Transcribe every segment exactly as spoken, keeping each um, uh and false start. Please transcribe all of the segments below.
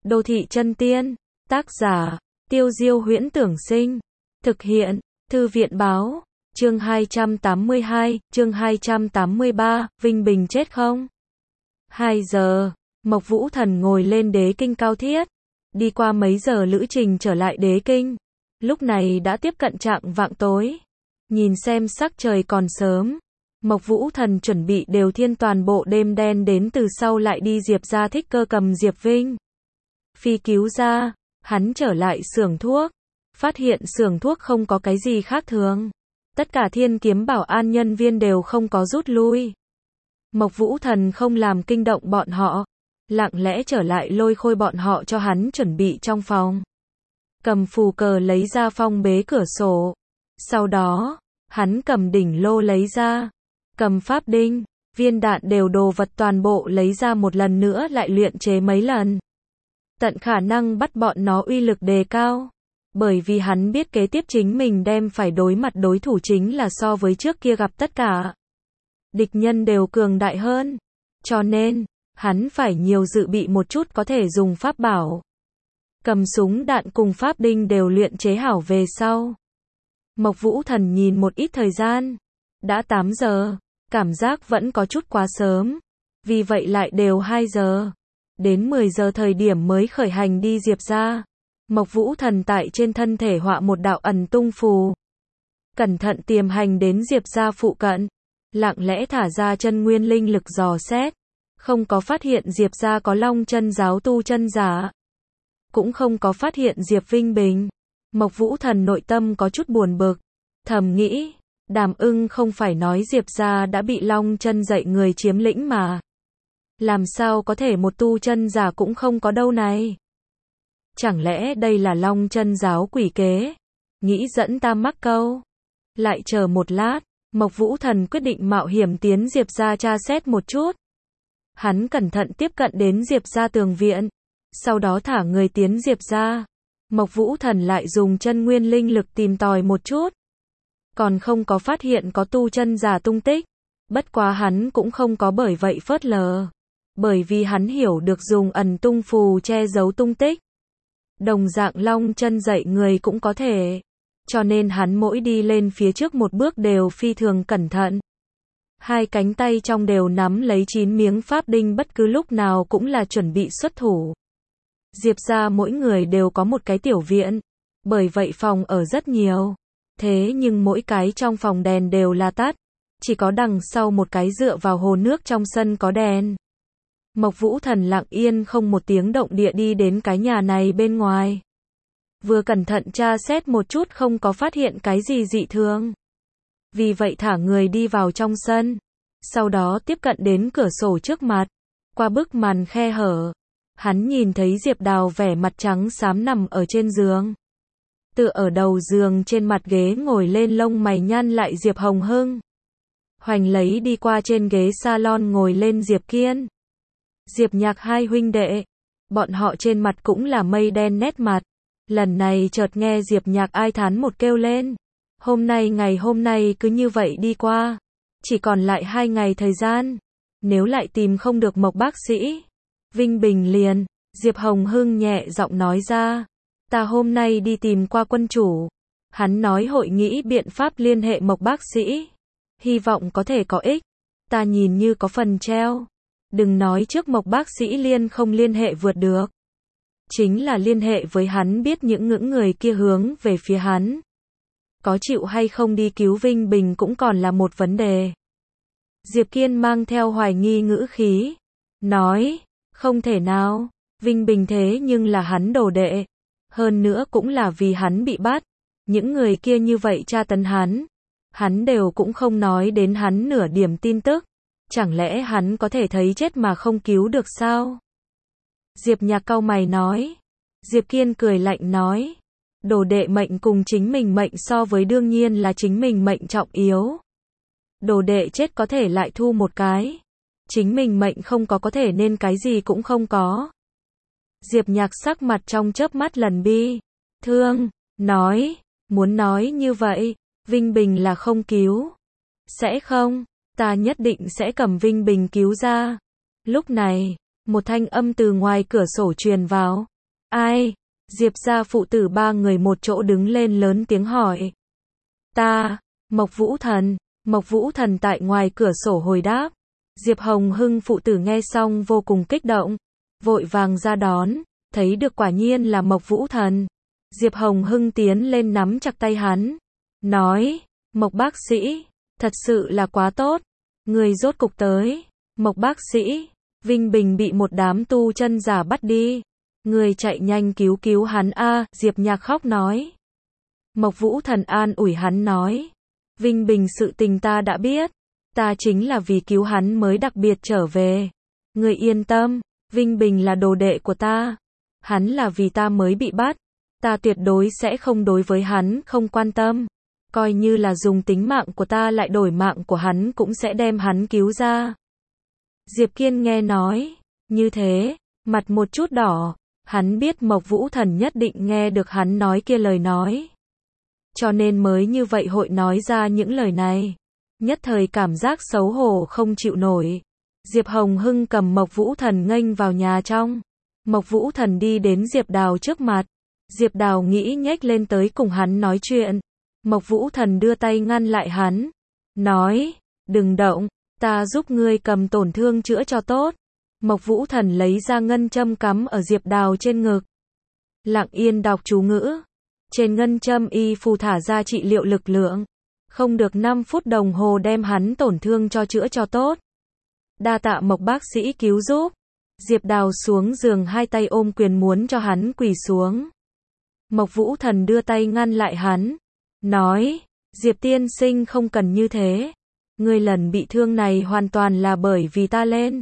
Đô thị chân tiên, tác giả, Tiêu Diêu Huyễn Tưởng Sinh, thực hiện, Thư viện Báo, chương hai trăm tám mươi hai, chương hai trăm tám mươi ba, Vinh Bình chết không? hai giờ, Mộc Vũ Thần ngồi lên đế kinh cao thiết, đi qua mấy giờ lữ trình trở lại đế kinh, lúc này đã tiếp cận trạng vạng tối, nhìn xem sắc trời còn sớm. Mộc Vũ Thần chuẩn bị đều thiên toàn bộ đêm đen đến từ sau lại đi Diệp gia Thích Cơ cầm Diệp Vinh. Phi cứu ra, hắn trở lại xưởng thuốc, phát hiện xưởng thuốc không có cái gì khác thường. Tất cả Thiên Kiếm Bảo an nhân viên đều không có rút lui. Mộc Vũ Thần không làm kinh động bọn họ, lặng lẽ trở lại lôi khôi bọn họ cho hắn chuẩn bị trong phòng. Cầm phù cờ lấy ra phong bế cửa sổ. Sau đó, hắn cầm đỉnh lô lấy ra. Cầm pháp đinh, viên đạn đều đồ vật toàn bộ lấy ra một lần nữa lại luyện chế mấy lần. Tận khả năng bắt bọn nó uy lực đề cao. Bởi vì hắn biết kế tiếp chính mình đem phải đối mặt đối thủ chính là so với trước kia gặp tất cả địch nhân đều cường đại hơn. Cho nên, hắn phải nhiều dự bị một chút có thể dùng pháp bảo. Cầm súng đạn cùng pháp đinh đều luyện chế hảo về sau. Mộc Vũ Thần nhìn một ít thời gian. Đã tám giờ, cảm giác vẫn có chút quá sớm. Vì vậy lại đều hai giờ. Đến mười giờ thời điểm mới khởi hành đi Diệp gia. Mộc Vũ Thần tại trên thân thể họa một đạo ẩn tung phù. Cẩn thận tiềm hành đến Diệp gia phụ cận. Lặng lẽ thả ra chân nguyên linh lực dò xét. Không có phát hiện Diệp gia có Long Chân giáo tu chân giả. Cũng không có phát hiện Diệp Vinh Bình. Mộc Vũ Thần nội tâm có chút buồn bực. Thầm nghĩ, Đàm Ưng không phải nói Diệp gia đã bị Long Chân dạy người chiếm lĩnh mà. Làm sao có thể một tu chân giả cũng không có đâu này? Chẳng lẽ đây là Long Chân giáo quỷ kế? Nghĩ dẫn ta mắc câu. Lại chờ một lát, Mộc Vũ Thần quyết định mạo hiểm tiến Diệp gia tra xét một chút. Hắn cẩn thận tiếp cận đến Diệp gia tường viện. Sau đó thả người tiến Diệp gia. Mộc Vũ Thần lại dùng chân nguyên linh lực tìm tòi một chút. Còn không có phát hiện có tu chân giả tung tích. Bất quá hắn cũng không có bởi vậy phớt lờ. Bởi vì hắn hiểu được dùng ẩn tung phù che giấu tung tích. Đồng dạng Long Chân dạy người cũng có thể. Cho nên hắn mỗi đi lên phía trước một bước đều phi thường cẩn thận. Hai cánh tay trong đều nắm lấy chín miếng pháp đinh bất cứ lúc nào cũng là chuẩn bị xuất thủ. Diệp gia mỗi người đều có một cái tiểu viện. Bởi vậy phòng ở rất nhiều. Thế nhưng mỗi cái trong phòng đèn đều là tắt. Chỉ có đằng sau một cái dựa vào hồ nước trong sân có đèn. Mộc Vũ Thần lặng yên không một tiếng động địa đi đến cái nhà này bên ngoài. Vừa cẩn thận tra xét một chút không có phát hiện cái gì dị thường. Vì vậy thả người đi vào trong sân. Sau đó tiếp cận đến cửa sổ trước mặt. Qua bức màn khe hở. Hắn nhìn thấy Diệp Đào vẻ mặt trắng xám nằm ở trên giường. Tựa ở đầu giường trên mặt ghế ngồi lên lông mày nhăn lại Diệp Hồng Hưng. Hoành lấy đi qua trên ghế salon ngồi lên Diệp Kiên. Diệp Nhạc hai huynh đệ. Bọn họ trên mặt cũng là mây đen nét mặt. Lần này chợt nghe Diệp Nhạc ai thán một kêu lên. Hôm nay ngày hôm nay cứ như vậy đi qua. Chỉ còn lại hai ngày thời gian. Nếu lại tìm không được Mộc bác sĩ Vinh Bình liền. Diệp Hồng Hưng nhẹ giọng nói ra. Ta hôm nay đi tìm qua quân chủ. Hắn nói hội nghị biện pháp liên hệ Mộc bác sĩ. Hy vọng có thể có ích. Ta nhìn như có phần treo. Đừng nói trước Mộc bác sĩ liên không liên hệ vượt được. Chính là liên hệ với hắn biết những ngưỡng người kia hướng về phía hắn. Có chịu hay không đi cứu Vinh Bình cũng còn là một vấn đề. Diệp Kiên mang theo hoài nghi ngữ khí. Nói, không thể nào. Vinh Bình thế nhưng là hắn đồ đệ. Hơn nữa cũng là vì hắn bị bắt. Những người kia như vậy tra tấn hắn. Hắn đều cũng không nói đến hắn nửa điểm tin tức. Chẳng lẽ hắn có thể thấy chết mà không cứu được sao? Diệp Nhạc cau mày nói. Diệp Kiên cười lạnh nói. Đồ đệ mệnh cùng chính mình mệnh so với đương nhiên là chính mình mệnh trọng yếu. Đồ đệ chết có thể lại thu một cái. Chính mình mệnh không có có thể nên cái gì cũng không có. Diệp Nhạc sắc mặt trong chớp mắt lần bi. Thương, nói, muốn nói như vậy, Vinh Bình là không cứu. Sẽ không, ta nhất định sẽ cầm Vinh Bình cứu ra. Lúc này, một thanh âm từ ngoài cửa sổ truyền vào. Ai? Diệp gia phụ tử ba người một chỗ đứng lên lớn tiếng hỏi. Ta, Mộc Vũ Thần. Mộc Vũ Thần tại ngoài cửa sổ hồi đáp. Diệp Hồng Hưng phụ tử nghe xong vô cùng kích động, vội vàng ra đón, thấy được quả nhiên là Mộc Vũ Thần. Diệp Hồng Hưng tiến lên nắm chặt tay hắn, nói, Mộc bác sĩ, thật sự là quá tốt, người rốt cục tới. Mộc bác sĩ, Vinh Bình bị một đám tu chân giả bắt đi, người chạy nhanh cứu cứu hắn a. Diệp Nhạc khóc nói. Mộc Vũ Thần an ủi hắn nói, Vinh Bình sự tình ta đã biết, ta chính là vì cứu hắn mới đặc biệt trở về. Người yên tâm, Vinh Bình là đồ đệ của ta, hắn là vì ta mới bị bắt, ta tuyệt đối sẽ không đối với hắn không quan tâm, coi như là dùng tính mạng của ta lại đổi mạng của hắn cũng sẽ đem hắn cứu ra. Diệp Kiên nghe nói như thế, mặt một chút đỏ, hắn biết Mộc Vũ Thần nhất định nghe được hắn nói kia lời nói, cho nên mới như vậy hội nói ra những lời này. Nhất thời cảm giác xấu hổ không chịu nổi. Diệp Hồng Hưng cầm Mộc Vũ Thần nghênh vào nhà trong. Mộc Vũ Thần đi đến Diệp Đào trước mặt. Diệp Đào nghĩ nhếch lên tới cùng hắn nói chuyện. Mộc Vũ Thần đưa tay ngăn lại hắn, nói, đừng động, ta giúp ngươi cầm tổn thương chữa cho tốt. Mộc Vũ Thần lấy ra ngân châm cắm ở Diệp Đào trên ngực. Lặng yên đọc chú ngữ. Trên ngân châm y phù thả ra trị liệu lực lượng. Không được năm phút đồng hồ đem hắn tổn thương cho chữa cho tốt. Đa tạ Mộc bác sĩ cứu giúp. Diệp Đào xuống giường hai tay ôm quyền muốn cho hắn quỳ xuống. Mộc Vũ Thần đưa tay ngăn lại hắn, nói, Diệp tiên sinh không cần như thế. Ngươi lần bị thương này hoàn toàn là bởi vì ta lên.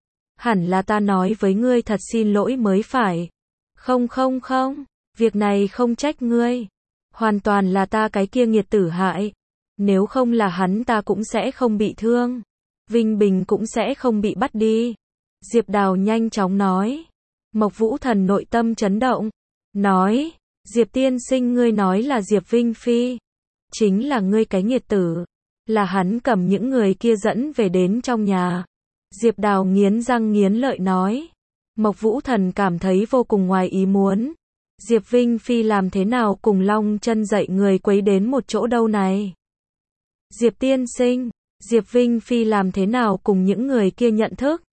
Hẳn là ta nói với ngươi thật xin lỗi mới phải. Không không không, việc này không trách ngươi. Hoàn toàn là ta cái kia nghiệt tử hại. Nếu không là hắn ta cũng sẽ không bị thương. Vinh Bình cũng sẽ không bị bắt đi. Diệp Đào nhanh chóng nói. Mộc Vũ Thần nội tâm chấn động. Nói, Diệp tiên sinh ngươi nói là Diệp Vinh Phi. Chính là ngươi cái nghiệt tử. Là hắn cầm những người kia dẫn về đến trong nhà. Diệp Đào nghiến răng nghiến lợi nói. Mộc Vũ Thần cảm thấy vô cùng ngoài ý muốn. Diệp Vinh Phi làm thế nào cùng Long Chân dạy người quấy đến một chỗ đâu này? Diệp tiên sinh, Diệp Vinh Phi làm thế nào cùng những người kia nhận thức?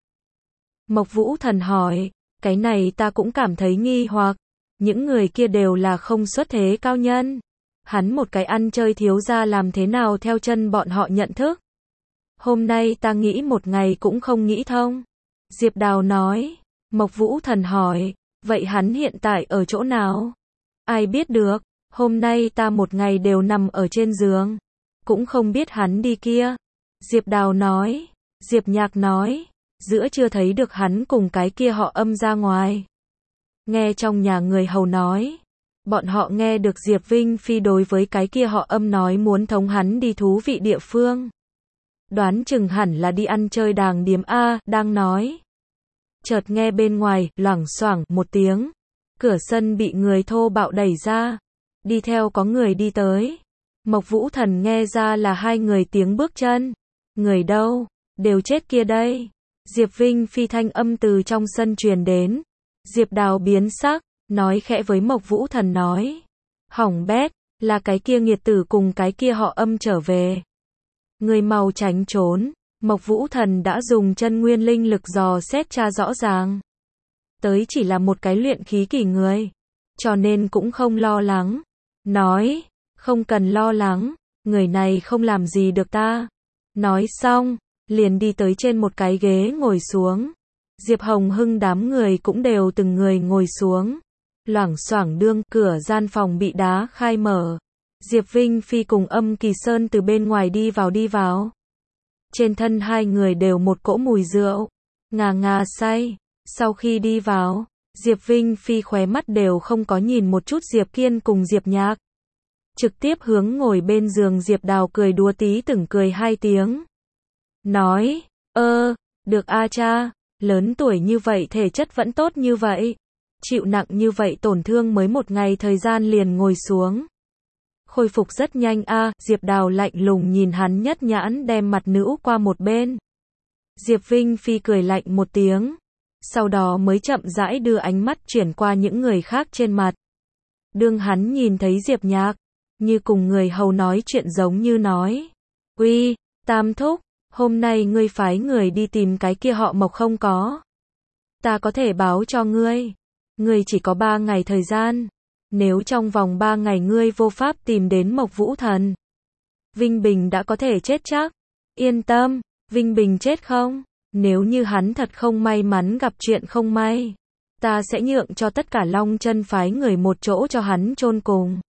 Mộc Vũ Thần hỏi, cái này ta cũng cảm thấy nghi hoặc, những người kia đều là không xuất thế cao nhân. Hắn một cái ăn chơi thiếu gia làm thế nào theo chân bọn họ nhận thức? Hôm nay ta nghĩ một ngày cũng không nghĩ thông. Diệp Đào nói, Mộc Vũ Thần hỏi, vậy hắn hiện tại ở chỗ nào? Ai biết được, hôm nay ta một ngày đều nằm ở trên giường. Cũng không biết hắn đi kia. Diệp Đào nói. Diệp Nhạc nói. Giữa chưa thấy được hắn cùng cái kia họ Âm ra ngoài. Nghe trong nhà người hầu nói. Bọn họ nghe được Diệp Vinh Phi đối với cái kia họ Âm nói muốn thống hắn đi thú vị địa phương. Đoán chừng hẳn là đi ăn chơi đàng điếm A, đang nói. Chợt nghe bên ngoài, loảng xoảng một tiếng. Cửa sân bị người thô bạo đẩy ra. Đi theo có người đi tới. Mộc Vũ Thần nghe ra là hai người tiếng bước chân. Người đâu? Đều chết kia đây. Diệp Vinh Phi thanh âm từ trong sân truyền đến. Diệp Đào biến sắc, nói khẽ với Mộc Vũ Thần nói. Hỏng bét, là cái kia nghiệt tử cùng cái kia họ Âm trở về. Người mau tránh trốn. Mộc Vũ Thần đã dùng chân nguyên linh lực dò xét tra rõ ràng. Tới chỉ là một cái luyện khí kỳ người. Cho nên cũng không lo lắng. Nói, không cần lo lắng, người này không làm gì được ta. Nói xong, liền đi tới trên một cái ghế ngồi xuống. Diệp Hồng Hưng đám người cũng đều từng người ngồi xuống. Loảng xoảng đương, cửa gian phòng bị đá khai mở. Diệp Vinh Phi cùng Âm Kỳ Sơn từ bên ngoài đi vào đi vào. Trên thân hai người đều một cỗ mùi rượu, ngà ngà say. Sau khi đi vào, Diệp Vinh Phi khóe mắt đều không có nhìn một chút Diệp Kiên cùng Diệp Nhạc. Trực tiếp hướng ngồi bên giường Diệp Đào cười đùa tí từng cười hai tiếng. Nói, ơ, được a cha, lớn tuổi như vậy thể chất vẫn tốt như vậy. Chịu nặng như vậy tổn thương mới một ngày thời gian liền ngồi xuống. Khôi phục rất nhanh a. Diệp Đào lạnh lùng nhìn hắn nhất nhãn đem mặt nữ qua một bên. Diệp Vinh Phi cười lạnh một tiếng. sau đó mới chậm rãi đưa ánh mắt chuyển qua những người khác trên mặt. Đương hắn nhìn thấy Diệp Nhạc, như cùng người hầu nói chuyện giống như nói. Uy, Tam thúc, hôm nay ngươi phái người đi tìm cái kia họ Mộc không có? Ta có thể báo cho ngươi. Ngươi chỉ có ba ngày thời gian. Nếu trong vòng ba ngày ngươi vô pháp tìm đến Mộc Vũ Thần, Vinh Bình đã có thể chết chắc. Yên tâm, Vinh Bình chết không? Nếu như hắn thật không may mắn gặp chuyện không may, ta sẽ nhượng cho tất cả Long Chân phái người một chỗ cho hắn chôn cùng.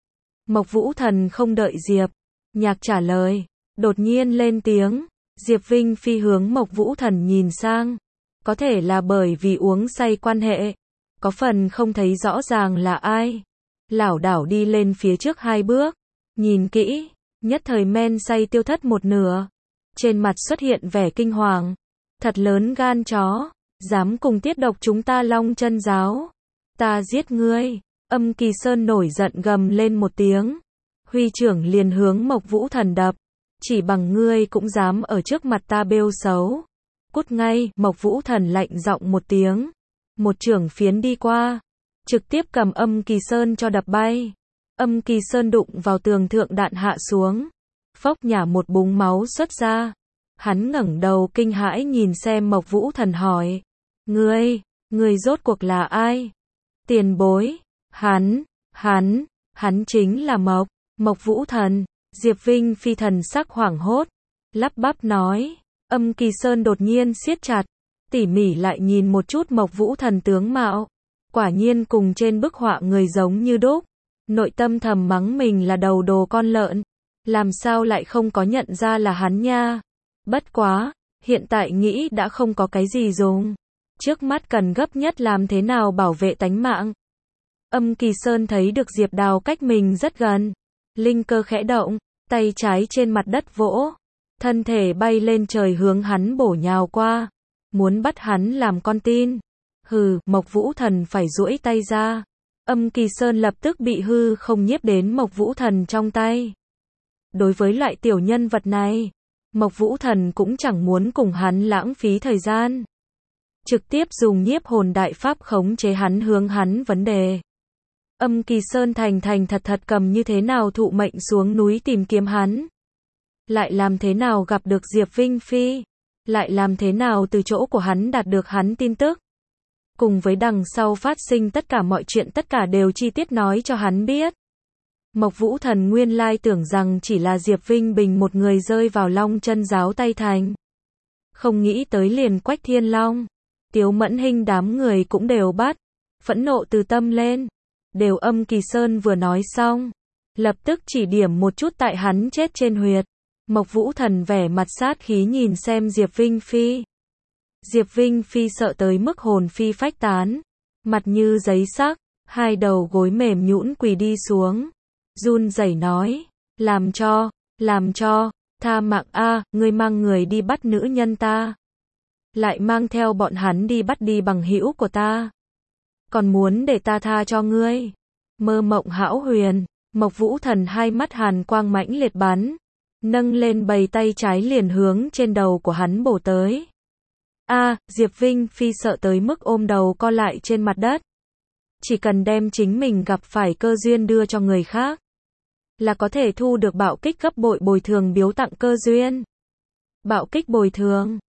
Mộc Vũ Thần không đợi Diệp Nhạc trả lời, đột nhiên lên tiếng. Diệp Vinh Phi hướng Mộc Vũ Thần nhìn sang. Có thể là bởi vì uống say quan hệ, có phần không thấy rõ ràng là ai. Lảo đảo đi lên phía trước hai bước, nhìn kỹ, nhất thời men say tiêu thất một nửa. Trên mặt xuất hiện vẻ kinh hoàng. Thật lớn gan chó, dám cùng tiết độc chúng ta Long Chân giáo. Ta giết ngươi. Âm Kỳ Sơn nổi giận gầm lên một tiếng. Huy trưởng liền hướng Mộc Vũ Thần đập. Chỉ bằng ngươi cũng dám ở trước mặt ta bêu xấu. Cút ngay, Mộc Vũ Thần lạnh giọng một tiếng. Một trưởng phiến đi qua, trực tiếp cầm Âm Kỳ Sơn cho đập bay. Âm Kỳ Sơn đụng vào tường thượng đạn hạ xuống. Phốc nhả một búng máu xuất ra. Hắn ngẩng đầu kinh hãi nhìn xem Mộc Vũ Thần hỏi. Ngươi, ngươi rốt cuộc là ai? Tiền bối. Hắn, hắn, hắn chính là Mộc, Mộc Vũ Thần. Diệp Vinh Phi thần sắc hoảng hốt, lắp bắp nói. Âm Kỳ Sơn đột nhiên siết chặt, tỉ mỉ lại nhìn một chút Mộc Vũ Thần tướng mạo. Quả nhiên cùng trên bức họa người giống như đúc. Nội tâm thầm mắng mình là đầu đồ con lợn. Làm sao lại không có nhận ra là hắn nha. Bất quá, hiện tại nghĩ đã không có cái gì dùng. Trước mắt cần gấp nhất làm thế nào bảo vệ tánh mạng. Âm Kỳ Sơn thấy được Diệp Đào cách mình rất gần. Linh cơ khẽ động, tay trái trên mặt đất vỗ. Thân thể bay lên trời hướng hắn bổ nhào qua. Muốn bắt hắn làm con tin. Hừ, Mộc Vũ Thần phải duỗi tay ra. Âm Kỳ Sơn lập tức bị hư không nhiếp đến Mộc Vũ Thần trong tay. Đối với loại tiểu nhân vật này, Mộc Vũ Thần cũng chẳng muốn cùng hắn lãng phí thời gian. Trực tiếp dùng nhiếp hồn đại pháp khống chế hắn hướng hắn vấn đề. Âm Kỳ Sơn thành thành thật thật cầm như thế nào thụ mệnh xuống núi tìm kiếm hắn. Lại làm thế nào gặp được Diệp Vinh Phi. Lại làm thế nào từ chỗ của hắn đạt được hắn tin tức. Cùng với đằng sau phát sinh tất cả mọi chuyện tất cả đều chi tiết nói cho hắn biết. Mộc Vũ Thần nguyên lai tưởng rằng chỉ là Diệp Vinh Bình một người rơi vào Long Chân giáo tay thành. Không nghĩ tới liền Quách Thiên Long, Tiếu Mẫn Hinh đám người cũng đều bắt. Phẫn nộ từ tâm lên. Đều Âm Kỳ Sơn vừa nói xong, lập tức chỉ điểm một chút tại hắn chết trên huyệt. Mộc Vũ Thần vẻ mặt sát khí nhìn xem Diệp Vinh Phi. Diệp Vinh Phi sợ tới mức hồn phi phách tán, mặt như giấy sắc, hai đầu gối mềm nhũn quỳ đi xuống, run rẩy nói, làm cho, làm cho, tha mạng a, ngươi mang người đi bắt nữ nhân ta, lại mang theo bọn hắn đi bắt đi bằng hữu của ta, còn muốn để ta tha cho ngươi, mơ mộng hão huyền. Mộc Vũ Thần hai mắt hàn quang mãnh liệt bắn, nâng lên bầy tay trái liền hướng trên đầu của hắn bổ tới. A, Diệp Vinh Phi sợ tới mức ôm đầu co lại trên mặt đất. Chỉ cần đem chính mình gặp phải cơ duyên đưa cho người khác, là có thể thu được bạo kích gấp bội bồi thường biếu tặng cơ duyên. Bạo kích bồi thường.